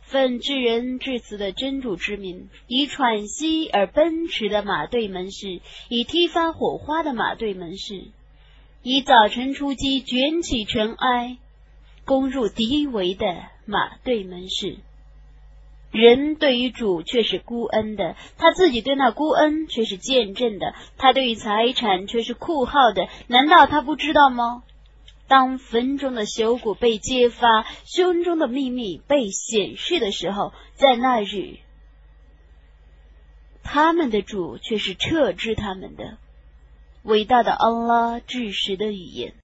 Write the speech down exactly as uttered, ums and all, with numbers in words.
奉至仁至慈的真主之名，以喘息而奔驰的马队门市，以踢发火花的马队门市，以早晨出击卷起尘埃攻入敌围的马队门市。人对于主却是孤恩的，他自己对那孤恩却是见证的，他对于财产却是酷号的，难道他不知道吗？当坟中的朽骨被揭发，胸中的秘密被显示的时候，在那日，他们的主却是撤之他们的。伟大的安拉至实的语言。